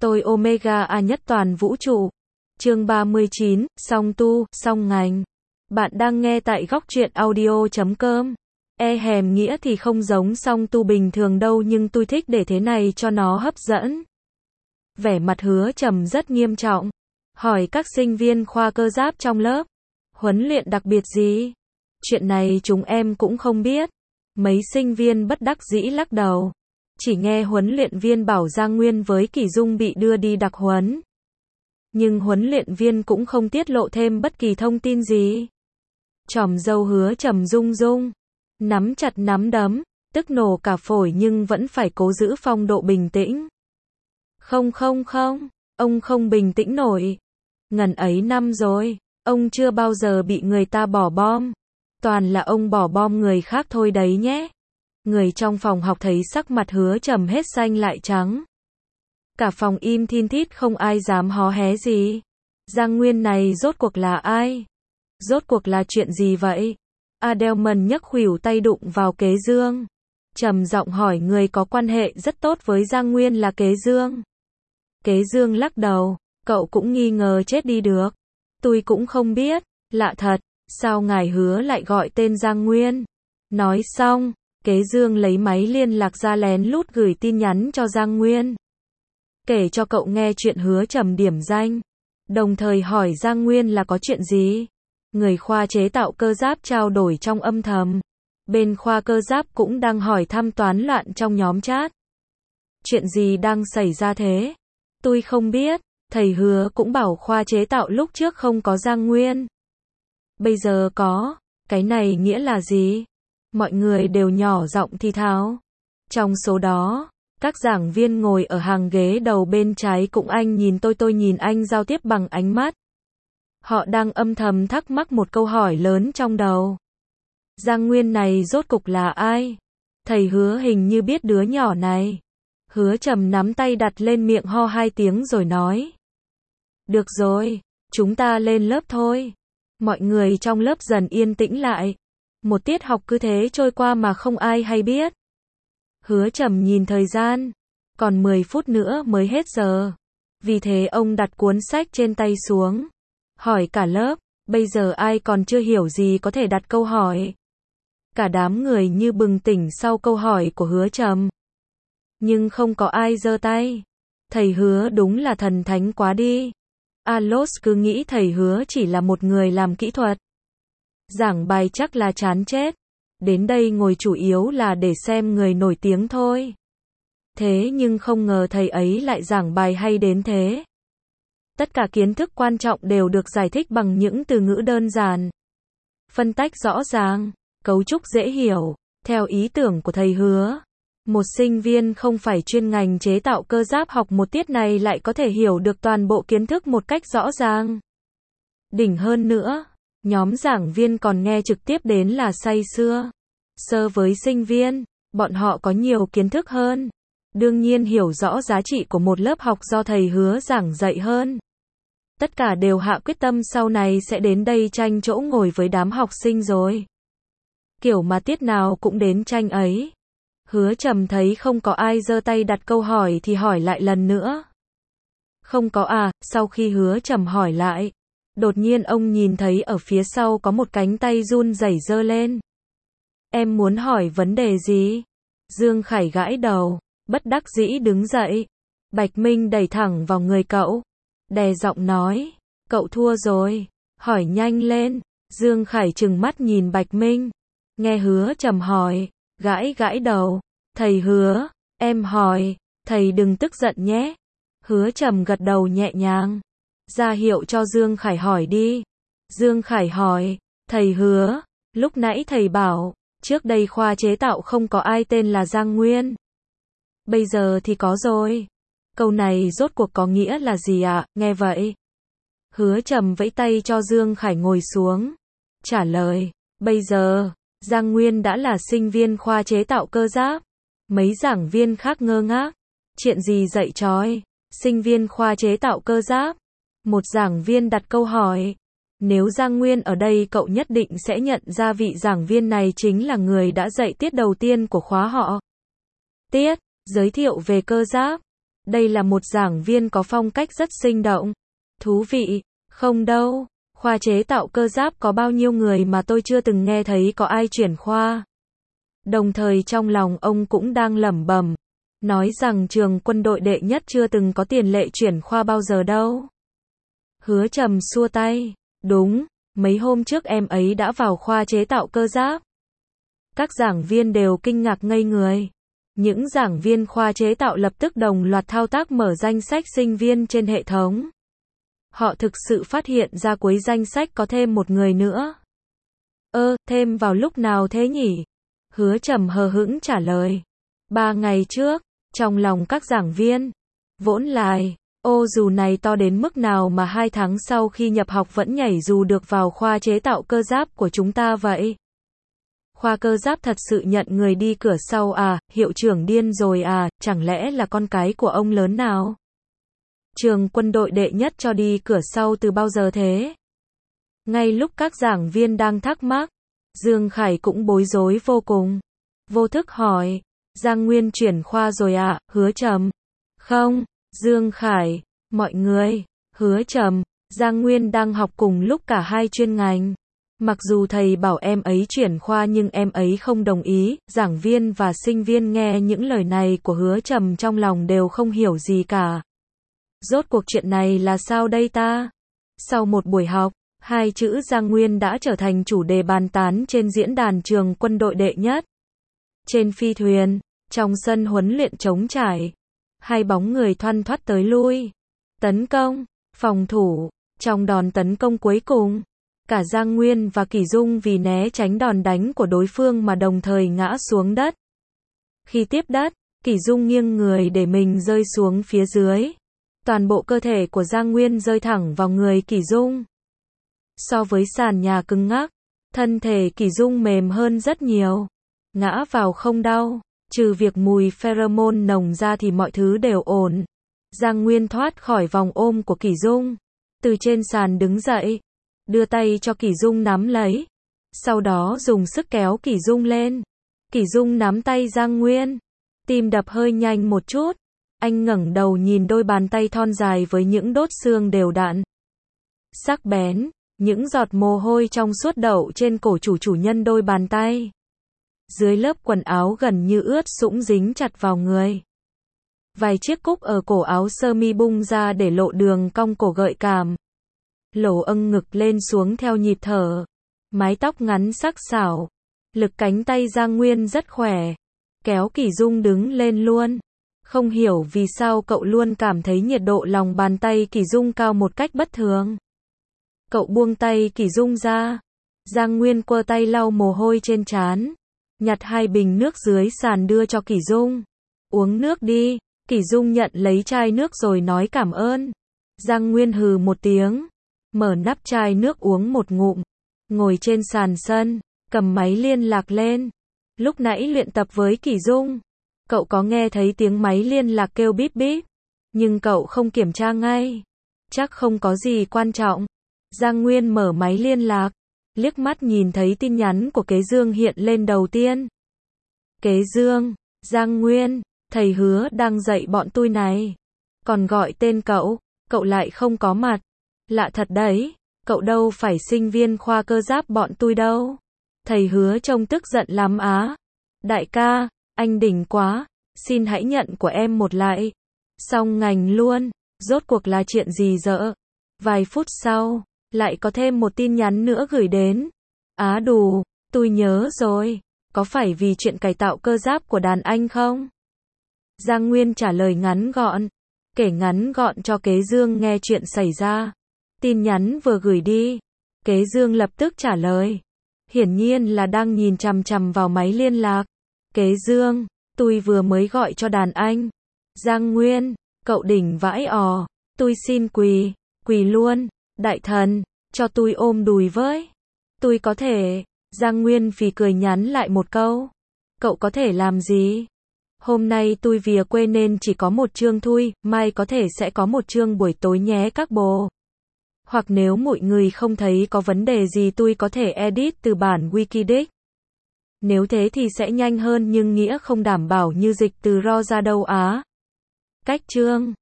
Tôi Omega A nhất toàn vũ trụ. Chương 39, song tu, song ngành. Bạn đang nghe tại góc truyện audio.com. Nghĩa thì không giống song tu bình thường đâu, nhưng tôi thích để thế này cho nó hấp dẫn. Vẻ mặt Hứa Trầm rất nghiêm trọng. Hỏi các sinh viên khoa cơ giáp trong lớp. Huấn luyện đặc biệt gì? Chuyện này chúng em cũng không biết. Mấy sinh viên bất đắc dĩ lắc đầu. Chỉ nghe huấn luyện viên bảo Giang Nguyên với Kỳ Dung bị đưa đi đặc huấn. Nhưng huấn luyện viên cũng không tiết lộ thêm bất kỳ thông tin gì. Chòm râu Hứa Trầm rung rung, nắm chặt nắm đấm, tức nổ cả phổi nhưng vẫn phải cố giữ phong độ bình tĩnh. Không, ông không bình tĩnh nổi. Ngần ấy năm rồi, ông chưa bao giờ bị người ta bỏ bom. Toàn là ông bỏ bom người khác thôi đấy nhé. Người trong phòng học thấy sắc mặt Hứa Trầm hết xanh lại trắng. Cả phòng im thin thít, không ai dám hó hé gì. Giang Nguyên này rốt cuộc là ai? Rốt cuộc là chuyện gì vậy? Adelman nhấc khuỷu tay đụng vào Kế Dương. Trầm giọng hỏi, người có quan hệ rất tốt với Giang Nguyên là Kế Dương. Kế Dương lắc đầu, cậu cũng nghi ngờ chết đi được. Tôi cũng không biết, lạ thật, sao ngài Hứa lại gọi tên Giang Nguyên? Nói xong, Kế Dương lấy máy liên lạc ra lén lút gửi tin nhắn cho Giang Nguyên. Kể cho cậu nghe chuyện Hứa Trầm điểm danh. Đồng thời hỏi Giang Nguyên là có chuyện gì? Người khoa chế tạo cơ giáp trao đổi trong âm thầm. Bên khoa cơ giáp cũng đang hỏi thăm toán loạn trong nhóm chat. Chuyện gì đang xảy ra thế? Tôi không biết, thầy Hứa cũng bảo khoa chế tạo lúc trước không có Giang Nguyên. Bây giờ có, cái này nghĩa là gì? Mọi người đều nhỏ giọng thì thào. Trong số đó, các giảng viên ngồi ở hàng ghế đầu bên trái cũng anh nhìn tôi nhìn anh giao tiếp bằng ánh mắt. Họ đang âm thầm thắc mắc một câu hỏi lớn trong đầu. Giang Nguyên này rốt cục là ai? Thầy Hứa hình như biết đứa nhỏ này. Hứa Trầm nắm tay đặt lên miệng, ho 2 tiếng rồi nói. Được rồi, chúng ta lên lớp thôi. Mọi người trong lớp dần yên tĩnh lại. Một tiết học cứ thế trôi qua mà không ai hay biết. Hứa Trầm nhìn thời gian, còn 10 phút nữa mới hết giờ. Vì thế ông đặt cuốn sách trên tay xuống, hỏi cả lớp, bây giờ ai còn chưa hiểu gì có thể đặt câu hỏi. Cả đám người như bừng tỉnh sau câu hỏi của Hứa Trầm. Nhưng không có ai giơ tay. Thầy Hứa đúng là thần thánh quá đi. Alos cứ nghĩ thầy Hứa chỉ là một người làm kỹ thuật. Giảng bài chắc là chán chết. Đến đây ngồi chủ yếu là để xem người nổi tiếng thôi. Thế nhưng không ngờ thầy ấy lại giảng bài hay đến thế. Tất cả kiến thức quan trọng đều được giải thích bằng những từ ngữ đơn giản. Phân tách rõ ràng, cấu trúc dễ hiểu, theo ý tưởng của thầy Hứa. Một sinh viên không phải chuyên ngành chế tạo cơ giáp học một tiết này lại có thể hiểu được toàn bộ kiến thức một cách rõ ràng. Đỉnh hơn nữa, nhóm giảng viên còn nghe trực tiếp đến là say sưa. Sơ với sinh viên, bọn họ có nhiều kiến thức hơn. Đương nhiên hiểu rõ giá trị của một lớp học do thầy Hứa giảng dạy hơn. Tất cả đều hạ quyết tâm sau này sẽ đến đây tranh chỗ ngồi với đám học sinh rồi. Kiểu mà tiết nào cũng đến tranh ấy. Hứa Trầm thấy không có ai giơ tay đặt câu hỏi thì hỏi lại lần nữa. Không có à? Sau khi Hứa Trầm hỏi lại, đột nhiên ông nhìn thấy ở phía sau có một cánh tay run rẩy giơ lên. Em muốn hỏi vấn đề gì? Dương Khải gãi đầu, bất đắc dĩ đứng dậy. Bạch Minh đẩy thẳng vào người cậu, đè giọng nói, cậu thua rồi, hỏi nhanh lên. Dương Khải trừng mắt nhìn Bạch Minh, nghe Hứa Trầm hỏi, gãi đầu. Thầy Hứa, em hỏi, thầy đừng tức giận nhé. Hứa Trầm gật đầu nhẹ nhàng, ra hiệu cho Dương Khải hỏi đi. Dương Khải hỏi, thầy Hứa, lúc nãy thầy bảo, trước đây khoa chế tạo không có ai tên là Giang Nguyên. Bây giờ thì có rồi. Câu này rốt cuộc có nghĩa là gì ạ? Nghe vậy, Hứa Trầm vẫy tay cho Dương Khải ngồi xuống. Trả lời, bây giờ, Giang Nguyên đã là sinh viên khoa chế tạo cơ giáp. Mấy giảng viên khác ngơ ngác. Chuyện gì dạy chói? Sinh viên khoa chế tạo cơ giáp. Một giảng viên đặt câu hỏi. Nếu Giang Nguyên ở đây cậu nhất định sẽ nhận ra vị giảng viên này chính là người đã dạy tiết đầu tiên của khóa họ. Tiết, giới thiệu về cơ giáp. Đây là một giảng viên có phong cách rất sinh động. Thú vị, không đâu. Khoa chế tạo cơ giáp có bao nhiêu người mà tôi chưa từng nghe thấy có ai chuyển khoa. Đồng thời trong lòng ông cũng đang lẩm bẩm, nói rằng trường quân đội đệ nhất chưa từng có tiền lệ chuyển khoa bao giờ đâu. Hứa Trầm xua tay, đúng, mấy hôm trước em ấy đã vào khoa chế tạo cơ giáp. Các giảng viên đều kinh ngạc ngây người. Những giảng viên khoa chế tạo lập tức đồng loạt thao tác mở danh sách sinh viên trên hệ thống. Họ thực sự phát hiện ra cuối danh sách có thêm một người nữa. Thêm vào lúc nào thế nhỉ? Hứa Trầm hờ hững trả lời. 3 ngày trước, trong lòng các giảng viên vỗn lại, dù này to đến mức nào mà 2 tháng sau khi nhập học vẫn nhảy dù được vào khoa chế tạo cơ giáp của chúng ta vậy? Khoa cơ giáp thật sự nhận người đi cửa sau à, hiệu trưởng điên rồi à, chẳng lẽ là con cái của ông lớn nào? Trường quân đội đệ nhất cho đi cửa sau từ bao giờ thế? Ngay lúc các giảng viên đang thắc mắc, Dương Khải cũng bối rối vô cùng. Vô thức hỏi, Giang Nguyên chuyển khoa rồi ạ, Hứa Trầm? Không, Dương Khải, mọi người, Hứa Trầm, Giang Nguyên đang học cùng lúc cả hai chuyên ngành. Mặc dù thầy bảo em ấy chuyển khoa nhưng em ấy không đồng ý. Giảng viên và sinh viên nghe những lời này của Hứa Trầm trong lòng đều không hiểu gì cả. Rốt cuộc chuyện này là sao đây ta? Sau một buổi học, 2 chữ Giang Nguyên đã trở thành chủ đề bàn tán trên diễn đàn trường quân đội đệ nhất. Trên phi thuyền, trong sân huấn luyện trống trải, 2 bóng người thoăn thoắt tới lui. Tấn công, phòng thủ, trong đòn tấn công cuối cùng, cả Giang Nguyên và Kỷ Dung vì né tránh đòn đánh của đối phương mà đồng thời ngã xuống đất. Khi tiếp đất, Kỷ Dung nghiêng người để mình rơi xuống phía dưới. Toàn bộ cơ thể của Giang Nguyên rơi thẳng vào người Kỷ Dung. So với sàn nhà cứng ngắc, thân thể Kỷ Dung mềm hơn rất nhiều. Ngã vào không đau, trừ việc mùi pheromone nồng ra thì mọi thứ đều ổn. Giang Nguyên thoát khỏi vòng ôm của Kỷ Dung, từ trên sàn đứng dậy, đưa tay cho Kỷ Dung nắm lấy. Sau đó dùng sức kéo Kỷ Dung lên. Kỷ Dung nắm tay Giang Nguyên, tim đập hơi nhanh một chút. Anh ngẩng đầu nhìn đôi bàn tay thon dài với những đốt xương đều đặn, sắc bén, những giọt mồ hôi trong suốt đậu trên cổ chủ nhân đôi bàn tay. Dưới lớp quần áo gần như ướt sũng dính chặt vào người. Vài chiếc cúc ở cổ áo sơ mi bung ra để lộ đường cong cổ gợi cảm. Lỗ âng ngực lên xuống theo nhịp thở. Mái tóc ngắn sắc sảo. Lực cánh tay Giang Nguyên rất khỏe. Kéo Kỷ Dung đứng lên luôn. Không hiểu vì sao cậu luôn cảm thấy nhiệt độ lòng bàn tay Kỷ Dung cao một cách bất thường. Cậu buông tay Kỷ Dung ra. Giang Nguyên quơ tay lau mồ hôi trên trán. Nhặt 2 bình nước dưới sàn đưa cho Kỷ Dung. Uống nước đi. Kỷ Dung nhận lấy chai nước rồi nói cảm ơn. Giang Nguyên hừ một tiếng. Mở nắp chai nước uống một ngụm. Ngồi trên sàn sân. Cầm máy liên lạc lên. Lúc nãy luyện tập với Kỷ Dung, cậu có nghe thấy tiếng máy liên lạc kêu bíp bíp. Nhưng cậu không kiểm tra ngay. Chắc không có gì quan trọng. Giang Nguyên mở máy liên lạc. Liếc mắt nhìn thấy tin nhắn của Kế Dương hiện lên đầu tiên. Kế Dương, Giang Nguyên, thầy Hứa đang dạy bọn tôi này. Còn gọi tên cậu lại không có mặt. Lạ thật đấy, cậu đâu phải sinh viên khoa cơ giáp bọn tôi đâu. Thầy Hứa trông tức giận lắm á. Đại ca, anh đỉnh quá, xin hãy nhận của em một lại. Xong ngành luôn, rốt cuộc là chuyện gì dợ. Vài phút sau, lại có thêm một tin nhắn nữa gửi đến. Á đù, tôi nhớ rồi, có phải vì chuyện cải tạo cơ giáp của đàn anh không? Giang Nguyên trả lời ngắn gọn, kể ngắn gọn cho Kế Dương nghe chuyện xảy ra. Tin nhắn vừa gửi đi, Kế Dương lập tức trả lời. Hiển nhiên là đang nhìn chằm chằm vào máy liên lạc. Kế Dương, tôi vừa mới gọi cho đàn anh. Giang Nguyên, cậu đỉnh vãi ò, tôi xin quỳ luôn. Đại thần, cho tôi ôm đùi với. Tôi có thể. Giang Nguyên phì cười nhắn lại một câu. Cậu có thể làm gì? Hôm nay tôi về quê nên chỉ có một chương thôi, mai có thể sẽ có một chương buổi tối nhé các bồ. Hoặc nếu mọi người không thấy có vấn đề gì tôi có thể edit từ bản Wikidic. Nếu thế thì sẽ nhanh hơn nhưng nghĩa không đảm bảo như dịch từ RAW ra đâu á. Cách chương